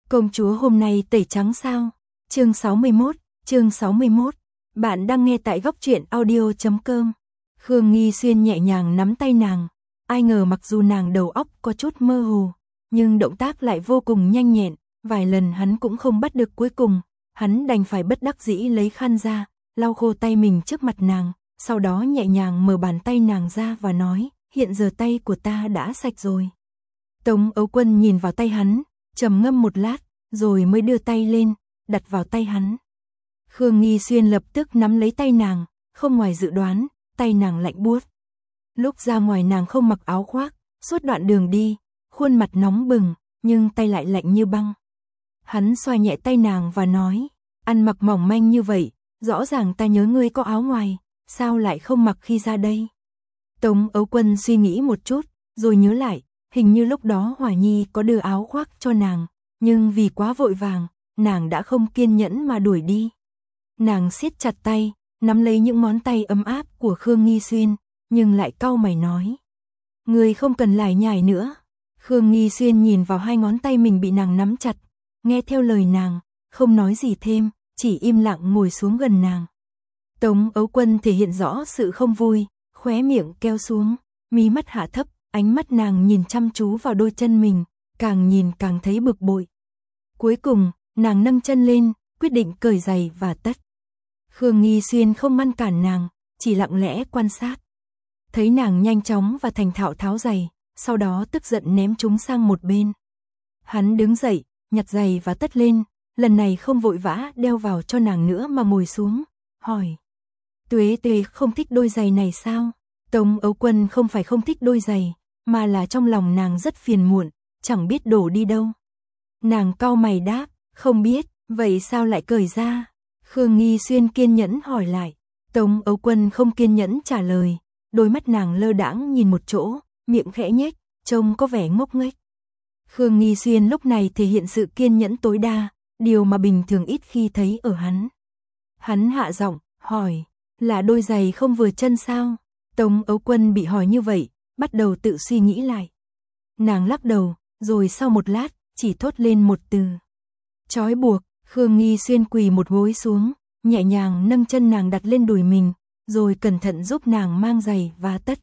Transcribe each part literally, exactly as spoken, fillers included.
Công chúa hôm nay tẩy trắng sao? Chương sáu mươi mốt, chương sáu mươi mốt. Bạn đang nghe tại góc truyện audio chấm com. Khương Nghi Xuyên nhẹ nhàng nắm tay nàng, ai ngờ mặc dù nàng đầu óc có chút mơ hồ, nhưng động tác lại vô cùng nhanh nhẹn, vài lần hắn cũng không bắt được, cuối cùng, hắn đành phải bất đắc dĩ lấy khăn ra, lau khô tay mình trước mặt nàng, sau đó nhẹ nhàng mở bàn tay nàng ra và nói, hiện giờ tay của ta đã sạch rồi. Tống Ấu Quân nhìn vào tay hắn, trầm ngâm một lát, rồi mới đưa tay lên, đặt vào tay hắn. Khương Nghi Xuyên lập tức nắm lấy tay nàng, không ngoài dự đoán, tay nàng lạnh buốt. Lúc ra ngoài nàng không mặc áo khoác, suốt đoạn đường đi, khuôn mặt nóng bừng, nhưng tay lại lạnh như băng. Hắn xoa nhẹ tay nàng và nói, ăn mặc mỏng manh như vậy, rõ ràng ta nhớ ngươi có áo ngoài, sao lại không mặc khi ra đây? Tống Ấu Quân suy nghĩ một chút, rồi nhớ lại, hình như lúc đó Hỏa Nhi có đưa áo khoác cho nàng, nhưng vì quá vội vàng, nàng đã không kiên nhẫn mà đuổi đi. Nàng siết chặt tay, nắm lấy những ngón tay ấm áp của Khương Nghi Xuyên, nhưng lại cau mày nói, ngươi không cần lải nhải nữa. Khương Nghi Xuyên nhìn vào hai ngón tay mình bị nàng nắm chặt, nghe theo lời nàng, không nói gì thêm, chỉ im lặng ngồi xuống gần nàng. Tống Ấu Quân thể hiện rõ sự không vui, khóe miệng keo xuống, mí mắt hạ thấp, ánh mắt nàng nhìn chăm chú vào đôi chân mình, càng nhìn càng thấy bực bội. Cuối cùng, nàng nâng chân lên, quyết định cởi giày và tất. Khương Nghi Xuyên không ngăn cản nàng, chỉ lặng lẽ quan sát. Thấy nàng nhanh chóng và thành thạo tháo giày, sau đó tức giận ném chúng sang một bên. Hắn đứng dậy, nhặt giày và tất lên, lần này không vội vã đeo vào cho nàng nữa mà ngồi xuống, hỏi. Tuế Tuế không thích đôi giày này sao? Tống Ấu Quân không phải không thích đôi giày, mà là trong lòng nàng rất phiền muộn, chẳng biết đổ đi đâu. Nàng cau mày đáp, không biết, vậy sao lại cởi ra? Khương Nghi Xuyên kiên nhẫn hỏi lại. Tống Ấu Quân không kiên nhẫn trả lời, đôi mắt nàng lơ đãng nhìn một chỗ, miệng khẽ nhếch, trông có vẻ ngốc nghếch. Khương Nghi Xuyên lúc này thể hiện sự kiên nhẫn tối đa, điều mà bình thường ít khi thấy ở hắn. Hắn hạ giọng, hỏi, là đôi giày không vừa chân sao? Tống Ấu Quân bị hỏi như vậy, bắt đầu tự suy nghĩ lại. Nàng lắc đầu, rồi sau một lát, chỉ thốt lên một từ. Trói buộc. Khương Nghi Xuyên quỳ một gối xuống, nhẹ nhàng nâng chân nàng đặt lên đùi mình, rồi cẩn thận giúp nàng mang giày và tất.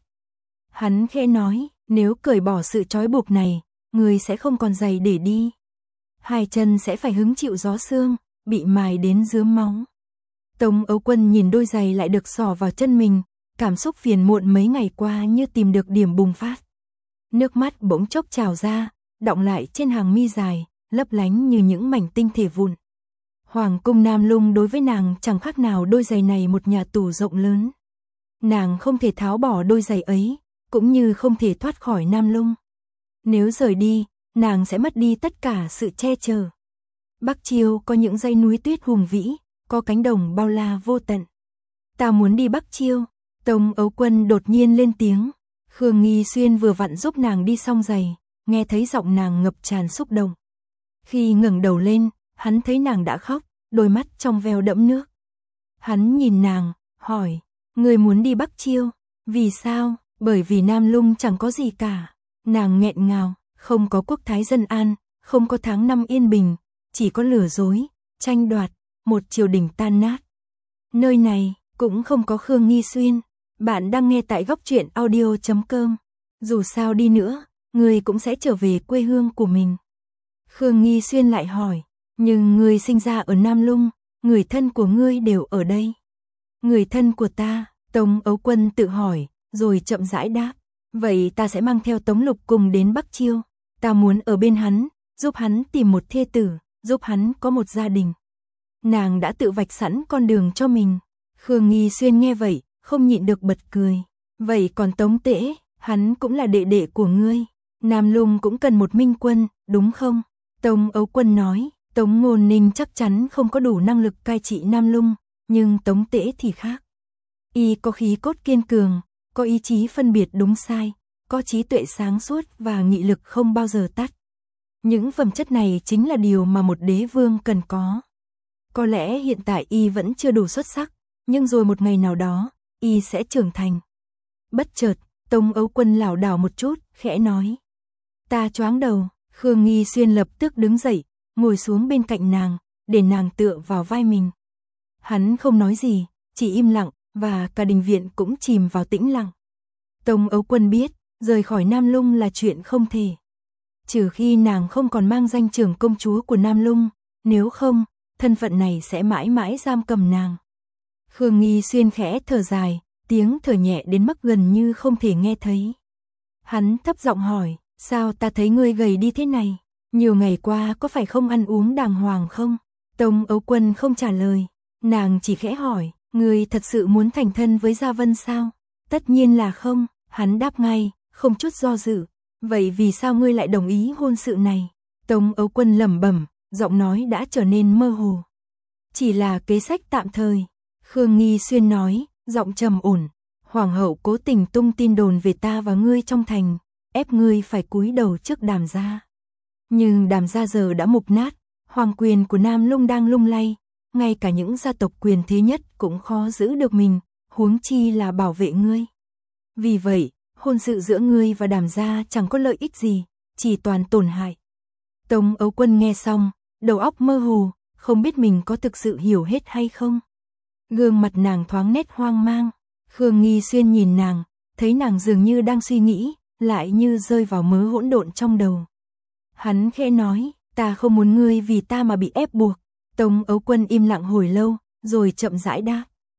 Hắn khẽ nói, nếu cởi bỏ sự trói buộc này, người sẽ không còn giày để đi. Hai chân sẽ phải hứng chịu gió sương, bị mài đến rướm máu. Tống Ấu Quân nhìn đôi giày lại được xỏ vào chân mình, cảm xúc phiền muộn mấy ngày qua như tìm được điểm bùng phát. Nước mắt bỗng chốc trào ra, đọng lại trên hàng mi dài, lấp lánh như những mảnh tinh thể vụn. Hoàng cung Nam Lung đối với nàng chẳng khác nào đôi giày này một nhà tù rộng lớn. Nàng không thể tháo bỏ đôi giày ấy, cũng như không thể thoát khỏi Nam Lung. Nếu rời đi, nàng sẽ mất đi tất cả sự che chở. Bắc Chiêu có những dãy núi tuyết hùng vĩ, có cánh đồng bao la vô tận. Ta muốn đi Bắc Chiêu. Tống Ấu Quân đột nhiên lên tiếng. Khương Nghi Xuyên vừa vặn giúp nàng đi xong giày, nghe thấy giọng nàng ngập tràn xúc động. Khi ngẩng đầu lên, hắn thấy nàng đã khóc, đôi mắt trong veo đẫm nước. Hắn nhìn nàng, hỏi, người muốn đi Bắc Chiêu, vì sao? Bởi vì Nam Lung chẳng có gì cả. Nàng nghẹn ngào, không có quốc thái dân an, không có tháng năm yên bình, chỉ có lừa dối, tranh đoạt, một triều đình tan nát. Nơi này, cũng không có Khương Nghi Xuyên. Bạn đang nghe tại góc truyện audio chấm com. Dù sao đi nữa, người cũng sẽ trở về quê hương của mình. Khương Nghi Xuyên lại hỏi, nhưng ngươi sinh ra ở Nam Lung, người thân của ngươi đều ở đây. Người thân của ta, Tống Ấu Quân tự hỏi, rồi chậm rãi đáp, vậy ta sẽ mang theo Tống Lục cùng đến Bắc Chiêu. Ta muốn ở bên hắn, giúp hắn tìm một thê tử, giúp hắn có một gia đình. Nàng đã tự vạch sẵn con đường cho mình. Khương Nghi Xuyên nghe vậy, không nhịn được bật cười. Vậy còn Tống Tễ, hắn cũng là đệ đệ của ngươi. Nam Lung cũng cần một minh quân, đúng không? Tống Ấu Quân nói, Tống Ngôn Ninh chắc chắn không có đủ năng lực cai trị Nam Lung, nhưng Tống Tễ thì khác. Y có khí cốt kiên cường, có ý chí phân biệt đúng sai, có trí tuệ sáng suốt và nghị lực không bao giờ tắt. Những phẩm chất này chính là điều mà một đế vương cần có. Có lẽ hiện tại Y vẫn chưa đủ xuất sắc, nhưng rồi một ngày nào đó, Y sẽ trưởng thành. Bất chợt, Tống Ấu Quân lảo đảo một chút, khẽ nói. Ta choáng đầu. Khương Nghi Xuyên lập tức đứng dậy, ngồi xuống bên cạnh nàng, để nàng tựa vào vai mình. Hắn không nói gì, chỉ im lặng, và cả đình viện cũng chìm vào tĩnh lặng. Tống Ấu Quân biết, rời khỏi Nam Lung là chuyện không thể. Trừ khi nàng không còn mang danh trưởng công chúa của Nam Lung, nếu không, thân phận này sẽ mãi mãi giam cầm nàng. Khương Nghi Xuyên khẽ thở dài, tiếng thở nhẹ đến mức gần như không thể nghe thấy. Hắn thấp giọng hỏi, sao ta thấy ngươi gầy đi thế này? Nhiều ngày qua có phải không ăn uống đàng hoàng không? Tống Ấu Quân không trả lời, nàng chỉ khẽ hỏi, ngươi thật sự muốn thành thân với Gia Vân sao? Tất nhiên là không, hắn đáp ngay, không chút do dự. Vậy vì sao ngươi lại đồng ý hôn sự này? Tống Ấu Quân lẩm bẩm, giọng nói đã trở nên mơ hồ. Chỉ là kế sách tạm thời. Khương Nghi Xuyên nói, giọng trầm ổn. Hoàng hậu cố tình tung tin đồn về ta và ngươi trong thành, ép ngươi phải cúi đầu trước Đàm gia. Nhưng Đàm gia giờ đã mục nát, hoàng quyền của Nam Lung đang lung lay, ngay cả những gia tộc quyền thế nhất cũng khó giữ được mình, huống chi là bảo vệ ngươi. Vì vậy, hôn sự giữa ngươi và Đàm gia chẳng có lợi ích gì, chỉ toàn tổn hại. Tống Ấu Quân nghe xong, đầu óc mơ hồ, không biết mình có thực sự hiểu hết hay không. Gương mặt nàng thoáng nét hoang mang. Khương Nghi Xuyên nhìn nàng, thấy nàng dường như đang suy nghĩ, lại như rơi vào mớ hỗn độn trong đầu. Hắn khẽ nói, ta không muốn ngươi vì ta mà bị ép buộc. Tống Ấu Quân im lặng hồi lâu, rồi chậm rãi đáp.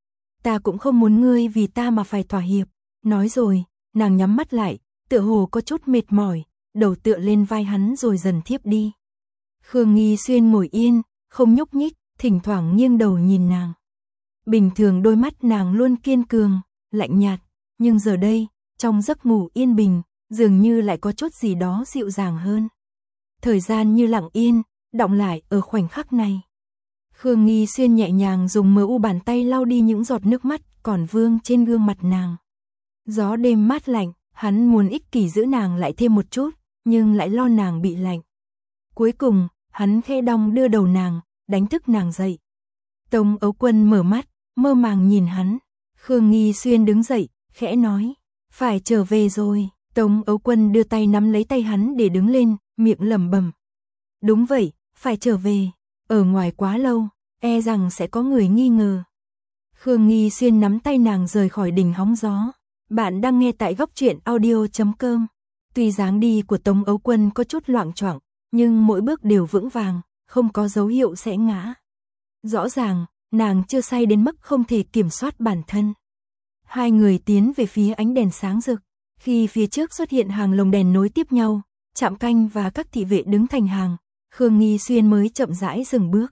Ta cũng không muốn ngươi vì ta mà phải thỏa hiệp. Nói rồi, nàng nhắm mắt lại, tựa hồ có chút mệt mỏi, đầu tựa lên vai hắn rồi dần thiếp đi. Khương Nghi Xuyên ngồi yên, không nhúc nhích, thỉnh thoảng nghiêng đầu nhìn nàng. Bình thường đôi mắt nàng luôn kiên cường, lạnh nhạt, nhưng giờ đây, trong giấc ngủ yên bình, dường như lại có chút gì đó dịu dàng hơn. Thời gian như lặng yên, đọng lại ở khoảnh khắc này. Khương Nghi Xuyên nhẹ nhàng dùng mờ u bàn tay lau đi những giọt nước mắt còn vương trên gương mặt nàng. Gió đêm mát lạnh, hắn muốn ích kỷ giữ nàng lại thêm một chút, nhưng lại lo nàng bị lạnh. Cuối cùng, hắn khẽ đong đưa đầu nàng, đánh thức nàng dậy. Tống Ấu Quân mở mắt, mơ màng nhìn hắn. Khương Nghi Xuyên đứng dậy, khẽ nói, phải trở về rồi. Tống Ấu Quân đưa tay nắm lấy tay hắn để đứng lên, miệng lẩm bẩm. Đúng vậy, phải trở về. Ở ngoài quá lâu, e rằng sẽ có người nghi ngờ. Khương Nghi Xuyên nắm tay nàng rời khỏi đỉnh hóng gió. Bạn đang nghe tại góc truyện audio chấm com. Tuy dáng đi của Tống Ấu Quân có chút loạng choạng, nhưng mỗi bước đều vững vàng, không có dấu hiệu sẽ ngã. Rõ ràng, nàng chưa say đến mức không thể kiểm soát bản thân. Hai người tiến về phía ánh đèn sáng rực. Khi phía trước xuất hiện hàng lồng đèn nối tiếp nhau, trạm canh và các thị vệ đứng thành hàng, Khương Nghi Xuyên mới chậm rãi dừng bước.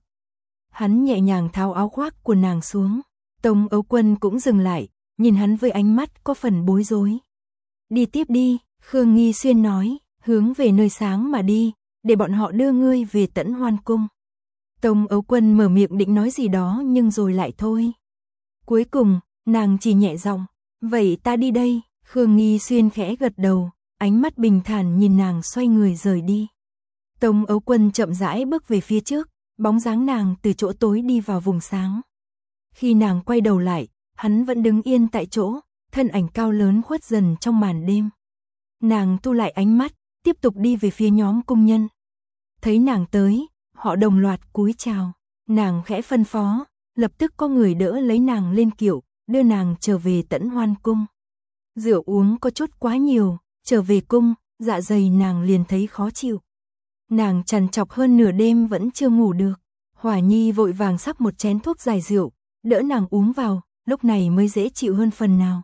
Hắn nhẹ nhàng tháo áo khoác của nàng xuống. Tống Ấu Quân cũng dừng lại, nhìn hắn với ánh mắt có phần bối rối. Đi tiếp đi, Khương Nghi Xuyên nói, hướng về nơi sáng mà đi, để bọn họ đưa ngươi về Tẫn Hoan Cung. Tống Ấu Quân mở miệng định nói gì đó nhưng rồi lại thôi. Cuối cùng, nàng chỉ nhẹ giọng, vậy ta đi đây. Khương Nghi Xuyên khẽ gật đầu, ánh mắt bình thản nhìn nàng xoay người rời đi. Tống Ấu Quân chậm rãi bước về phía trước, bóng dáng nàng từ chỗ tối đi vào vùng sáng. Khi nàng quay đầu lại, hắn vẫn đứng yên tại chỗ, thân ảnh cao lớn khuất dần trong màn đêm. Nàng thu lại ánh mắt, tiếp tục đi về phía nhóm cung nhân. Thấy nàng tới, họ đồng loạt cúi chào. Nàng khẽ phân phó, lập tức có người đỡ lấy nàng lên kiệu, đưa nàng trở về Tẫn Hoan Cung. Rượu uống có chút quá nhiều, trở về cung, dạ dày nàng liền thấy khó chịu. Nàng trằn trọc hơn nửa đêm vẫn chưa ngủ được. Hỏa Nhi vội vàng sắp một chén thuốc giải rượu, đỡ nàng uống vào, lúc này mới dễ chịu hơn phần nào.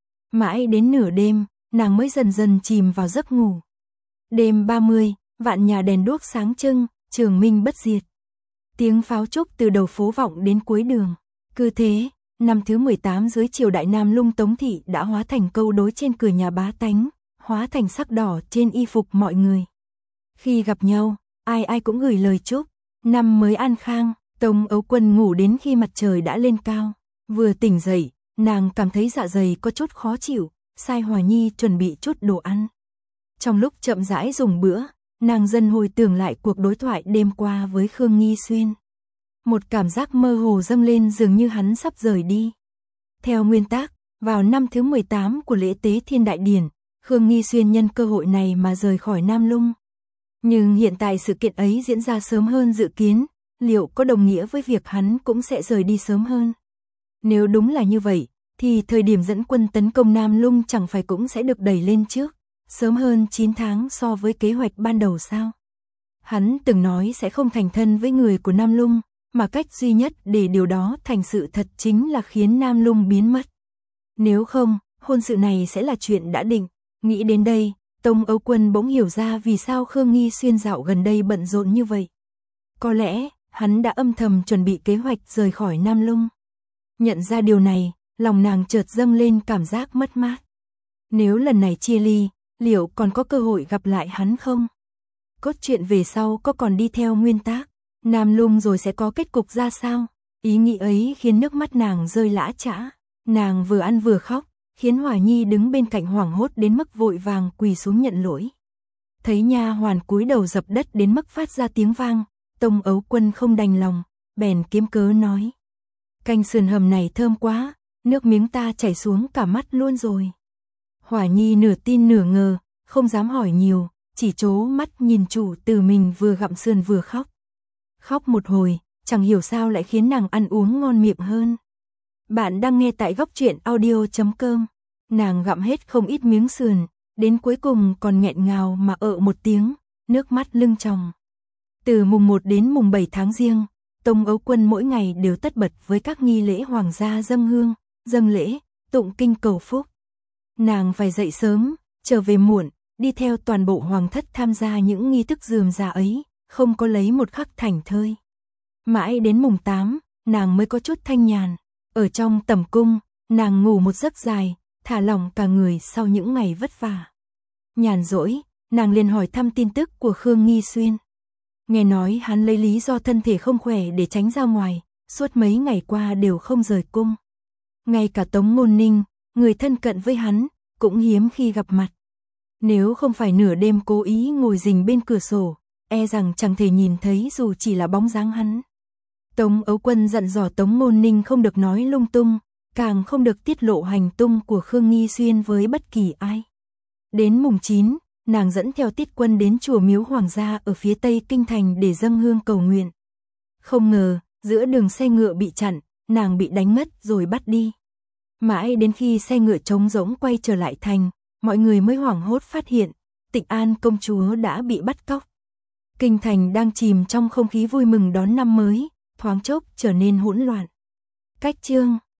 Mãi đến nửa đêm, nàng mới dần dần chìm vào giấc ngủ. Đêm ba mươi, vạn nhà đèn đuốc sáng trưng, trường minh bất diệt. Tiếng pháo trúc từ đầu phố vọng đến cuối đường. Cứ thế, năm thứ mười tám dưới triều đại Nam Lung Tống Thị đã hóa thành câu đối trên cửa nhà bá tánh, hóa thành sắc đỏ trên y phục mọi người. Khi gặp nhau, ai ai cũng gửi lời chúc, năm mới an khang. Tống Ấu Quân ngủ đến khi mặt trời đã lên cao. Vừa tỉnh dậy, nàng cảm thấy dạ dày có chút khó chịu, sai Hòa Nhi chuẩn bị chút đồ ăn. Trong lúc chậm rãi dùng bữa, nàng dần hồi tưởng lại cuộc đối thoại đêm qua với Khương Nghi Xuyên. Một cảm giác mơ hồ dâng lên dường như hắn sắp rời đi. Theo nguyên tắc, vào năm thứ mười tám của lễ tế Thiên Đại Điển, Khương Nghi Xuyên nhân cơ hội này mà rời khỏi Nam Lung. Nhưng hiện tại sự kiện ấy diễn ra sớm hơn dự kiến, liệu có đồng nghĩa với việc hắn cũng sẽ rời đi sớm hơn? Nếu đúng là như vậy, thì thời điểm dẫn quân tấn công Nam Lung chẳng phải cũng sẽ được đẩy lên trước, sớm hơn chín tháng so với kế hoạch ban đầu sao? Hắn từng nói sẽ không thành thân với người của Nam Lung, mà cách duy nhất để điều đó thành sự thật chính là khiến Nam Lung biến mất. Nếu không, hôn sự này sẽ là chuyện đã định. Nghĩ đến đây, Tông Âu Quân bỗng hiểu ra vì sao Khương Nghi Xuyên dạo gần đây bận rộn như vậy. Có lẽ, hắn đã âm thầm chuẩn bị kế hoạch rời khỏi Nam Lung. Nhận ra điều này, lòng nàng chợt dâng lên cảm giác mất mát. Nếu lần này chia ly, liệu còn có cơ hội gặp lại hắn không? Cốt truyện về sau có còn đi theo nguyên tác, Nam Lung rồi sẽ có kết cục ra sao? Ý nghĩ ấy khiến nước mắt nàng rơi lã chã. Nàng vừa ăn vừa khóc, khiến Hỏa Nhi đứng bên cạnh hoảng hốt đến mức vội vàng quỳ xuống nhận lỗi. Thấy nha hoàn cúi đầu dập đất đến mức phát ra tiếng vang, Tông Ấu Quân không đành lòng, bèn kiếm cớ nói: canh sườn hầm này thơm quá, nước miếng ta chảy xuống cả mắt luôn rồi. Hỏa Nhi nửa tin nửa ngờ, không dám hỏi nhiều, chỉ trố mắt nhìn chủ tử mình vừa gặm sườn vừa khóc. Khóc một hồi, chẳng hiểu sao lại khiến nàng ăn uống ngon miệng hơn. Bạn đang nghe tại góc truyện audio chấm com. Nàng gặm hết không ít miếng sườn, đến cuối cùng còn nghẹn ngào mà ợ một tiếng, nước mắt lưng tròng. Từ mùng một đến mùng bảy tháng Giêng, Tông Ấu Quân mỗi ngày đều tất bật với các nghi lễ hoàng gia dâng hương, dâng lễ, tụng kinh cầu phúc. Nàng phải dậy sớm, trở về muộn, đi theo toàn bộ hoàng thất tham gia những nghi thức rườm rà ấy, không có lấy một khắc thảnh thơi. Mãi đến mùng tám, nàng mới có chút thanh nhàn. Ở trong tẩm cung, nàng ngủ một giấc dài, thả lỏng cả người sau những ngày vất vả. Nhàn rỗi, nàng liền hỏi thăm tin tức của Khương Nghi Xuyên. Nghe nói hắn lấy lý do thân thể không khỏe để tránh ra ngoài, suốt mấy ngày qua đều không rời cung. Ngay cả Tống Ngôn Ninh, người thân cận với hắn, cũng hiếm khi gặp mặt. Nếu không phải nửa đêm cố ý ngồi rình bên cửa sổ, e rằng chẳng thể nhìn thấy dù chỉ là bóng dáng hắn. Tống Ấu Quân dặn dò Tống Ngôn Ninh không được nói lung tung, càng không được tiết lộ hành tung của Khương Nghi Xuyên với bất kỳ ai. Đến mùng chín, nàng dẫn theo Tiết Quân đến chùa miếu hoàng gia ở phía tây kinh thành để dâng hương cầu nguyện. Không ngờ, giữa đường xe ngựa bị chặn, nàng bị đánh mất rồi bắt đi. Mãi đến khi xe ngựa trống rỗng quay trở lại thành, mọi người mới hoảng hốt phát hiện, Tịnh An công chúa đã bị bắt cóc. Kinh thành đang chìm trong không khí vui mừng đón năm mới, thoáng chốc trở nên hỗn loạn. Cách chương